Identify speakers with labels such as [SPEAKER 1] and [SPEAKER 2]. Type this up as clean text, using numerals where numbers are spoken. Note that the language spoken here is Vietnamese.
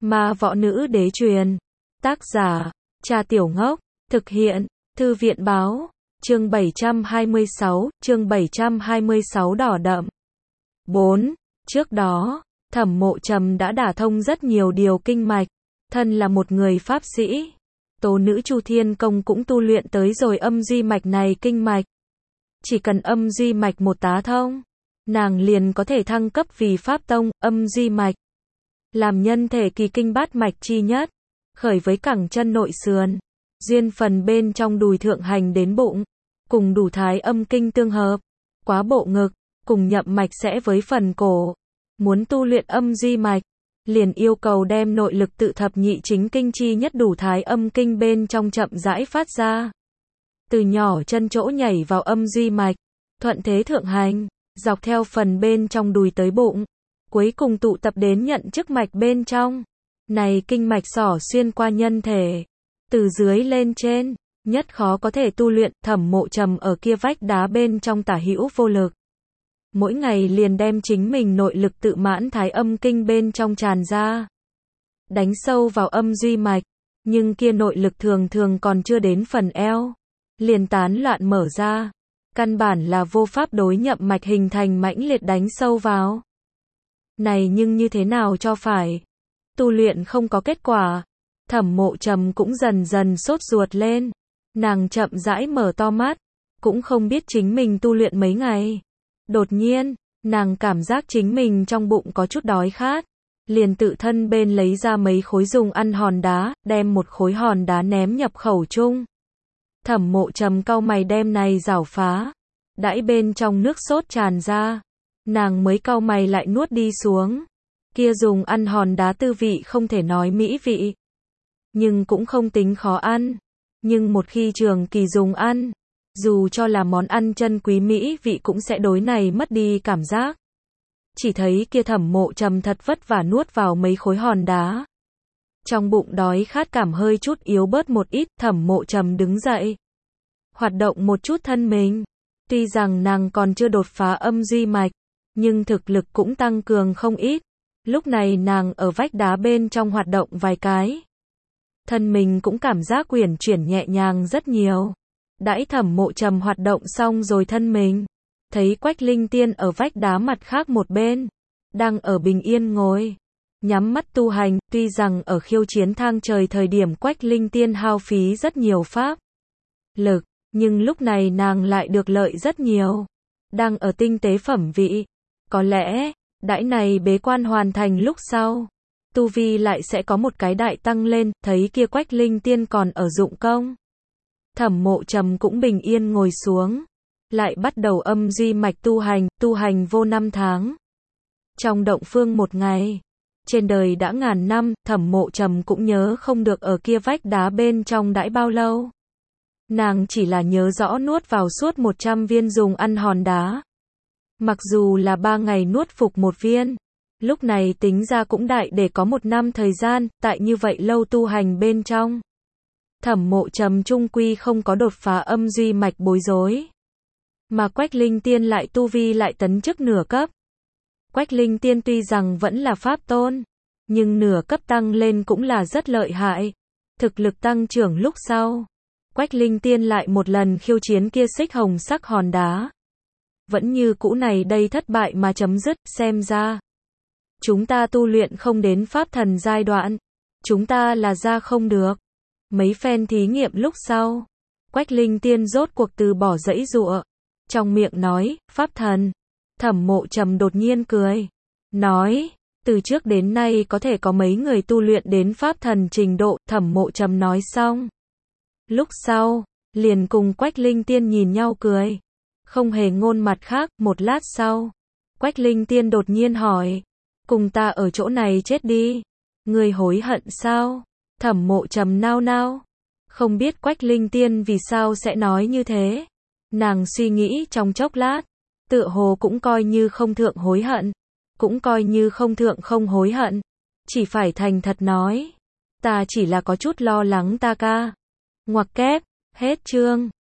[SPEAKER 1] Ma võ nữ đế truyền. Tác giả, Trà Tiểu Ngốc. Thực hiện, Thư viện báo. Chương 726 đỏ đậm. 4. Trước đó, Thẩm Mộ Trầm đã đả thông rất nhiều điều kinh mạch. Thân là một người pháp sĩ, tố nữ Chu Thiên Công cũng tu luyện tới rồi âm duy mạch này kinh mạch. Chỉ cần âm duy mạch một tá thông, nàng liền có thể thăng cấp vì pháp tông, âm duy mạch. Làm nhân thể kỳ kinh bát mạch chi nhất, khởi với cẳng chân nội sườn, duyên phần bên trong đùi thượng hành đến bụng, cùng đủ thái âm kinh tương hợp, quá bộ ngực, cùng nhậm mạch sẽ với phần cổ. Muốn tu luyện âm duy mạch, liền yêu cầu đem nội lực tự thập nhị chính kinh chi nhất đủ thái âm kinh bên trong chậm rãi phát ra. Từ nhỏ chân chỗ nhảy vào âm duy mạch, thuận thế thượng hành, dọc theo phần bên trong đùi tới bụng, cuối cùng tụ tập đến nhận chức mạch bên trong. Này kinh mạch xỏ xuyên qua nhân thể, từ dưới lên trên, nhất khó có thể tu luyện. Thẩm Mộ Trầm ở kia vách đá bên trong tả hữu vô lực. Mỗi ngày liền đem chính mình nội lực tự mãn thái âm kinh bên trong tràn ra, đánh sâu vào âm duy mạch, nhưng kia nội lực thường thường còn chưa đến phần eo, liền tán loạn mở ra, căn bản là vô pháp đối nhậm mạch hình thành mãnh liệt đánh sâu vào. Này nhưng như thế nào cho phải? Tu luyện không có kết quả. Thẩm Mộ Trầm cũng dần dần sốt ruột lên. Nàng chậm rãi mở to mắt, cũng không biết chính mình tu luyện mấy ngày. Đột nhiên, nàng cảm giác chính mình trong bụng có chút đói khát, liền tự thân bên lấy ra mấy khối dùng ăn hòn đá, đem một khối hòn đá ném nhập khẩu chung. Thẩm Mộ Trầm cau mày đem này rảo phá, đãi bên trong nước sốt tràn ra, nàng mới cau mày lại nuốt đi xuống. Kia dùng ăn hòn đá tư vị không thể nói mỹ vị, nhưng cũng không tính khó ăn, nhưng một khi trường kỳ dùng ăn, dù cho là món ăn chân quý mỹ vị cũng sẽ đối này mất đi cảm giác. Chỉ thấy kia Thẩm Mộ Trầm thật vất vả nuốt vào mấy khối hòn đá. Trong bụng đói khát cảm hơi chút yếu bớt một ít, Thẩm Mộ Trầm đứng dậy, hoạt động một chút thân mình. Tuy rằng nàng còn chưa đột phá âm duy mạch, nhưng thực lực cũng tăng cường không ít. Lúc này nàng ở vách đá bên trong hoạt động vài cái, thân mình cũng cảm giác uyển chuyển nhẹ nhàng rất nhiều. Đãi Thẩm Mộ Trầm hoạt động xong rồi thân mình, thấy Quách Linh Tiên ở vách đá mặt khác một bên, đang ở bình yên ngồi, nhắm mắt tu hành. Tuy rằng ở khiêu chiến thang trời thời điểm Quách Linh Tiên hao phí rất nhiều pháp lực, nhưng lúc này nàng lại được lợi rất nhiều, đang ở tinh tế phẩm vị. Có lẽ, đãi này bế quan hoàn thành lúc sau, tu vi lại sẽ có một cái đại tăng lên. Thấy kia Quách Linh Tiên còn ở dụng công, Thẩm Mộ Trầm cũng bình yên ngồi xuống, lại bắt đầu âm duy mạch tu hành vô năm tháng. Trong động phương một ngày, trên đời đã ngàn năm, Thẩm Mộ Trầm cũng nhớ không được ở kia vách đá bên trong đãi bao lâu. Nàng chỉ là nhớ rõ nuốt vào suốt 100 viên dùng ăn hòn đá. Mặc dù là 3 ngày nuốt phục một viên, lúc này tính ra cũng đại để có 1 năm thời gian. Tại như vậy lâu tu hành bên trong, Thẩm Mộ Trầm trung quy không có đột phá âm duy mạch bối rối. Mà Quách Linh Tiên lại tu vi lại tấn chức nửa cấp. Quách Linh Tiên tuy rằng vẫn là pháp tôn, nhưng nửa cấp tăng lên cũng là rất lợi hại. Thực lực tăng trưởng lúc sau, Quách Linh Tiên lại một lần khiêu chiến kia xích hồng sắc hòn đá. Vẫn như cũ này đây thất bại mà chấm dứt. Xem ra, chúng ta tu luyện không đến pháp thần giai đoạn, chúng ta là ra không được. Mấy phen thí nghiệm lúc sau, Quách Linh Tiên rốt cuộc từ bỏ giãy giụa, trong miệng nói, pháp thần. Thẩm Mộ Trầm đột nhiên cười, nói, từ trước đến nay có thể có mấy người tu luyện đến pháp thần trình độ. Thẩm Mộ Trầm nói xong, lúc sau, liền cùng Quách Linh Tiên nhìn nhau cười, không hề ngôn mặt khác. Một lát sau, Quách Linh Tiên đột nhiên hỏi, cùng ta ở chỗ này chết đi, ngươi hối hận sao? Thẩm Mộ Trầm nao nao, không biết Quách Linh Tiên vì sao sẽ nói như thế. Nàng suy nghĩ trong chốc lát, tựa hồ cũng coi như không thượng hối hận, cũng coi như không thượng không hối hận, chỉ phải thành thật nói, ta chỉ là có chút lo lắng ta ca. Ngoặc kép, hết chương.